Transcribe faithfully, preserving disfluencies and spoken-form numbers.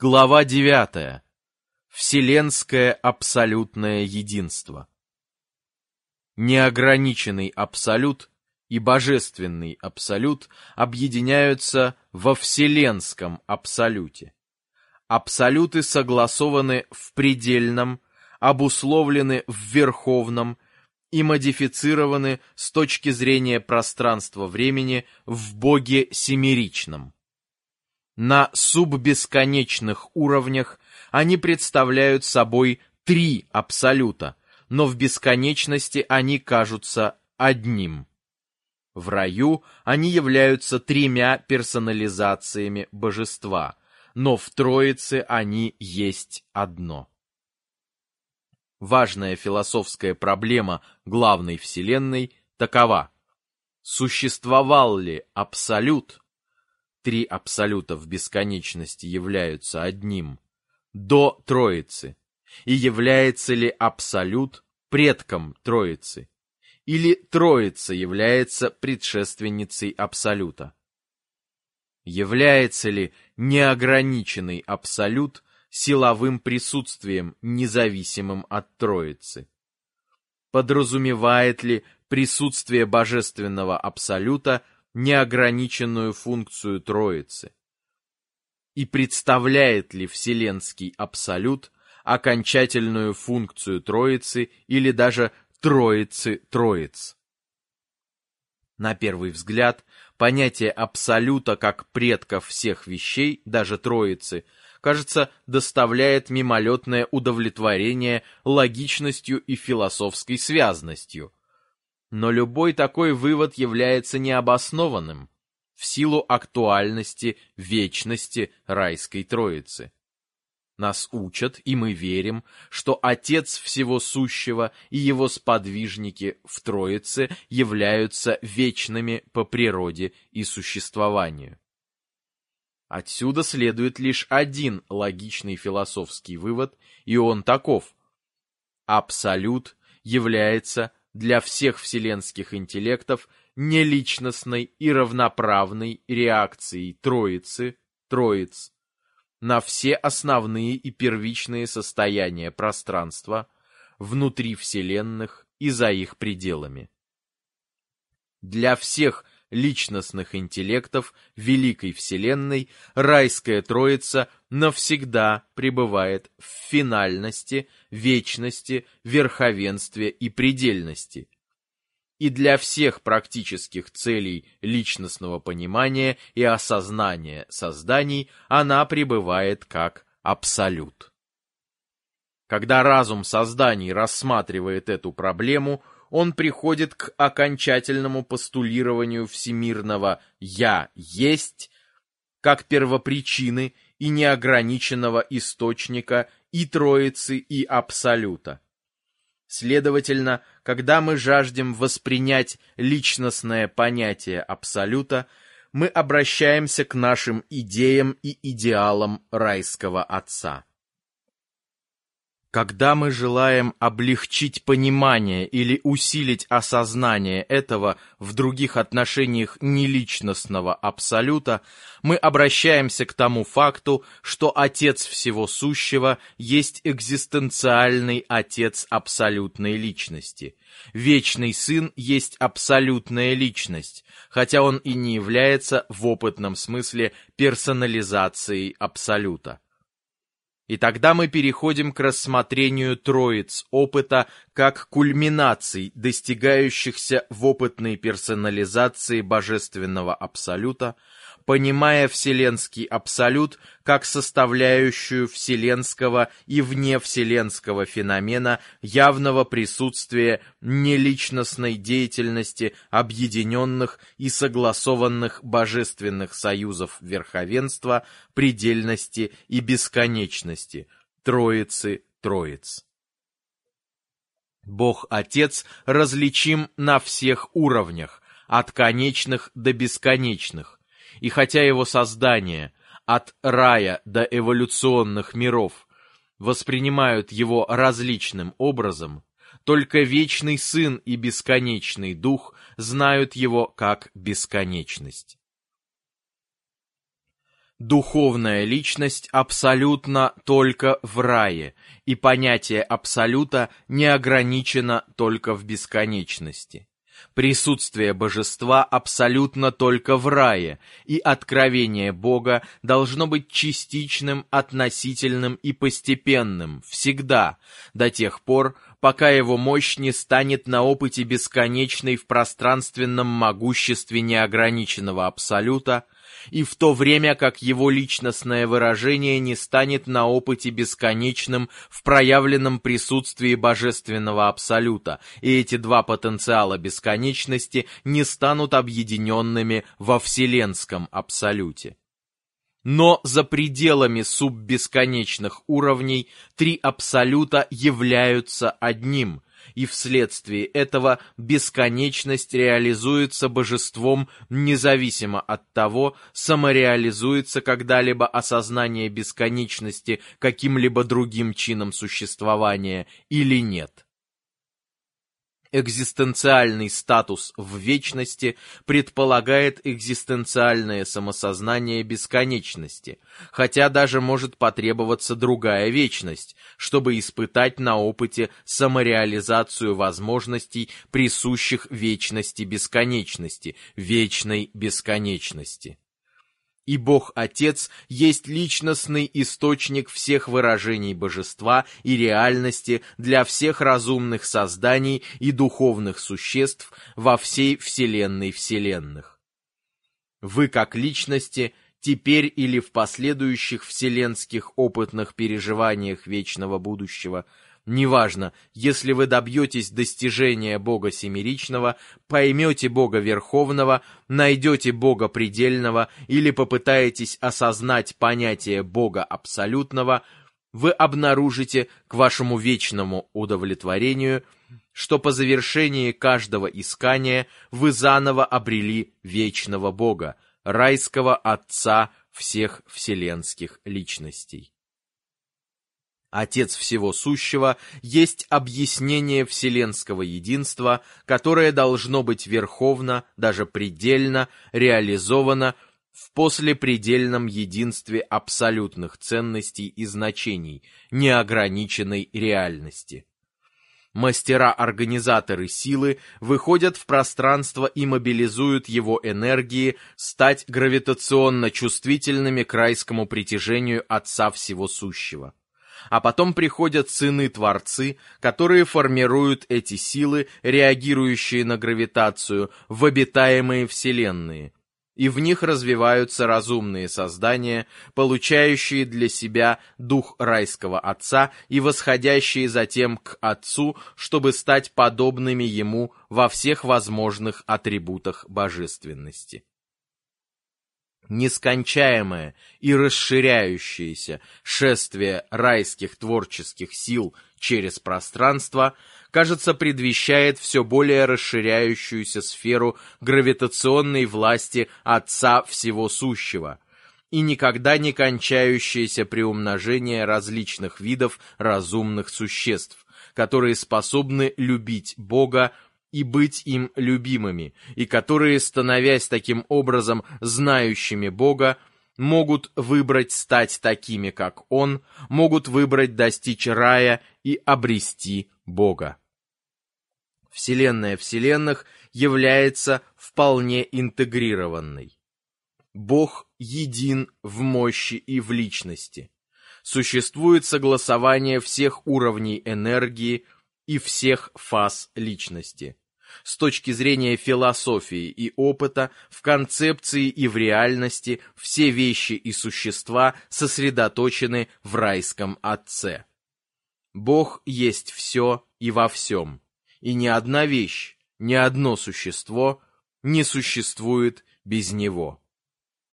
Глава девятая. Вселенское абсолютное единство. Неограниченный абсолют и божественный абсолют объединяются во вселенском абсолюте. Абсолюты согласованы в предельном, обусловлены в верховном и модифицированы с точки зрения пространства-времени в Боге семеричном. На суббесконечных уровнях они представляют собой три абсолюта, но в бесконечности они кажутся одним. В раю они являются тремя персонализациями божества, но в Троице они есть одно. Важная философская проблема главной Вселенной такова: существовал ли абсолют, три абсолюта в бесконечности являются одним, до Троицы, и является ли абсолют предком Троицы, или Троица является предшественницей абсолюта? Является ли неограниченный абсолют силовым присутствием, независимым от Троицы? Подразумевает ли присутствие божественного абсолюта неограниченную функцию Троицы? И представляет ли вселенский абсолют окончательную функцию Троицы или даже Троицы Троиц? На первый взгляд, понятие абсолюта как предка всех вещей, даже Троицы, кажется, доставляет мимолетное удовлетворение логичностью и философской связностью. Но любой такой вывод является необоснованным в силу актуальности, вечности райской Троицы. Нас учат, и мы верим, что Отец Всего Сущего и Его сподвижники в Троице являются вечными по природе и существованию. Отсюда следует лишь один логичный философский вывод, и он таков: абсолют является для всех вселенских интеллектов неличностной и равноправной реакцией Троицы, Троиц, на все основные и первичные состояния пространства, внутри вселенных и за их пределами. Для всех личностных интеллектов Великой Вселенной райская Троица навсегда пребывает в финальности, вечности, верховенстве и предельности. И для всех практических целей личностного понимания и осознания созданий она пребывает как абсолют. Когда разум созданий рассматривает эту проблему, он приходит к окончательному постулированию всемирного «Я есть» как первопричины и неограниченного источника и Троицы, и Абсолюта. Следовательно, когда мы жаждем воспринять личностное понятие Абсолюта, мы обращаемся к нашим идеям и идеалам райского Отца. Когда мы желаем облегчить понимание или усилить осознание этого в других отношениях неличностного абсолюта, мы обращаемся к тому факту, что Отец Всего Сущего есть экзистенциальный Отец абсолютной личности. Вечный Сын есть абсолютная личность, хотя он и не является в опытном смысле персонализацией абсолюта. И тогда мы переходим к рассмотрению троиц опыта как кульминаций, достигающихся в опытной персонализации божественного абсолюта, понимая вселенский абсолют как составляющую вселенского и вневселенского феномена явного присутствия неличностной деятельности объединенных и согласованных божественных союзов верховенства, предельности и бесконечности, Троицы Троиц. Бог-Отец различим на всех уровнях, от конечных до бесконечных, и хотя его создание, от рая до эволюционных миров, воспринимают его различным образом, только Вечный Сын и Бесконечный Дух знают его как бесконечность. Духовная личность абсолютно только в рае, и понятие абсолюта не ограничено только в бесконечности. Присутствие божества абсолютно только в рае, и откровение Бога должно быть частичным, относительным и постепенным, всегда, до тех пор, пока его мощь не станет на опыте бесконечной в пространственном могуществе неограниченного абсолюта, и в то время как его личностное выражение не станет на опыте бесконечным в проявленном присутствии божественного абсолюта, и эти два потенциала бесконечности не станут объединенными во вселенском абсолюте. Но за пределами суббесконечных уровней три абсолюта являются одним, и вследствие этого бесконечность реализуется божеством независимо от того, самореализуется когда-либо осознание бесконечности каким-либо другим чином существования или нет. Экзистенциальный статус в вечности предполагает экзистенциальное самосознание бесконечности, хотя даже может потребоваться другая вечность, чтобы испытать на опыте самореализацию возможностей, присущих вечности бесконечности, вечной бесконечности. И Бог-Отец есть личностный источник всех выражений божества и реальности для всех разумных созданий и духовных существ во всей вселенной вселенных. Вы, как личности, теперь или в последующих вселенских опытных переживаниях вечного будущего, неважно, если вы добьетесь достижения Бога Семеричного, поймете Бога Верховного, найдете Бога Предельного или попытаетесь осознать понятие Бога Абсолютного, вы обнаружите к вашему вечному удовлетворению, что по завершении каждого искания вы заново обрели вечного Бога, райского Отца всех вселенских личностей. Отец всего сущего есть объяснение вселенского единства, которое должно быть верховно, даже предельно, реализовано в послепредельном единстве абсолютных ценностей и значений, неограниченной реальности. Мастера-организаторы силы выходят в пространство и мобилизуют его энергии стать гравитационно чувствительными к райскому притяжению Отца всего сущего. А потом приходят сыны-творцы, которые формируют эти силы, реагирующие на гравитацию, в обитаемые вселенные, и в них развиваются разумные создания, получающие для себя дух райского Отца и восходящие затем к Отцу, чтобы стать подобными Ему во всех возможных атрибутах божественности. Нескончаемое и расширяющееся шествие райских творческих сил через пространство, кажется, предвещает все более расширяющуюся сферу гравитационной власти Отца Всего Сущего и никогда не кончающееся приумножение различных видов разумных существ, которые способны любить Бога и быть им любимыми, и которые, становясь таким образом знающими Бога, могут выбрать стать такими, как Он, могут выбрать достичь рая и обрести Бога. Вселенная вселенных является вполне интегрированной. Бог един в мощи и в личности. Существует согласование всех уровней энергии и всех фаз личности. С точки зрения философии и опыта, в концепции и в реальности все вещи и существа сосредоточены в райском Отце. Бог есть все и во всем, и ни одна вещь, ни одно существо не существует без Него.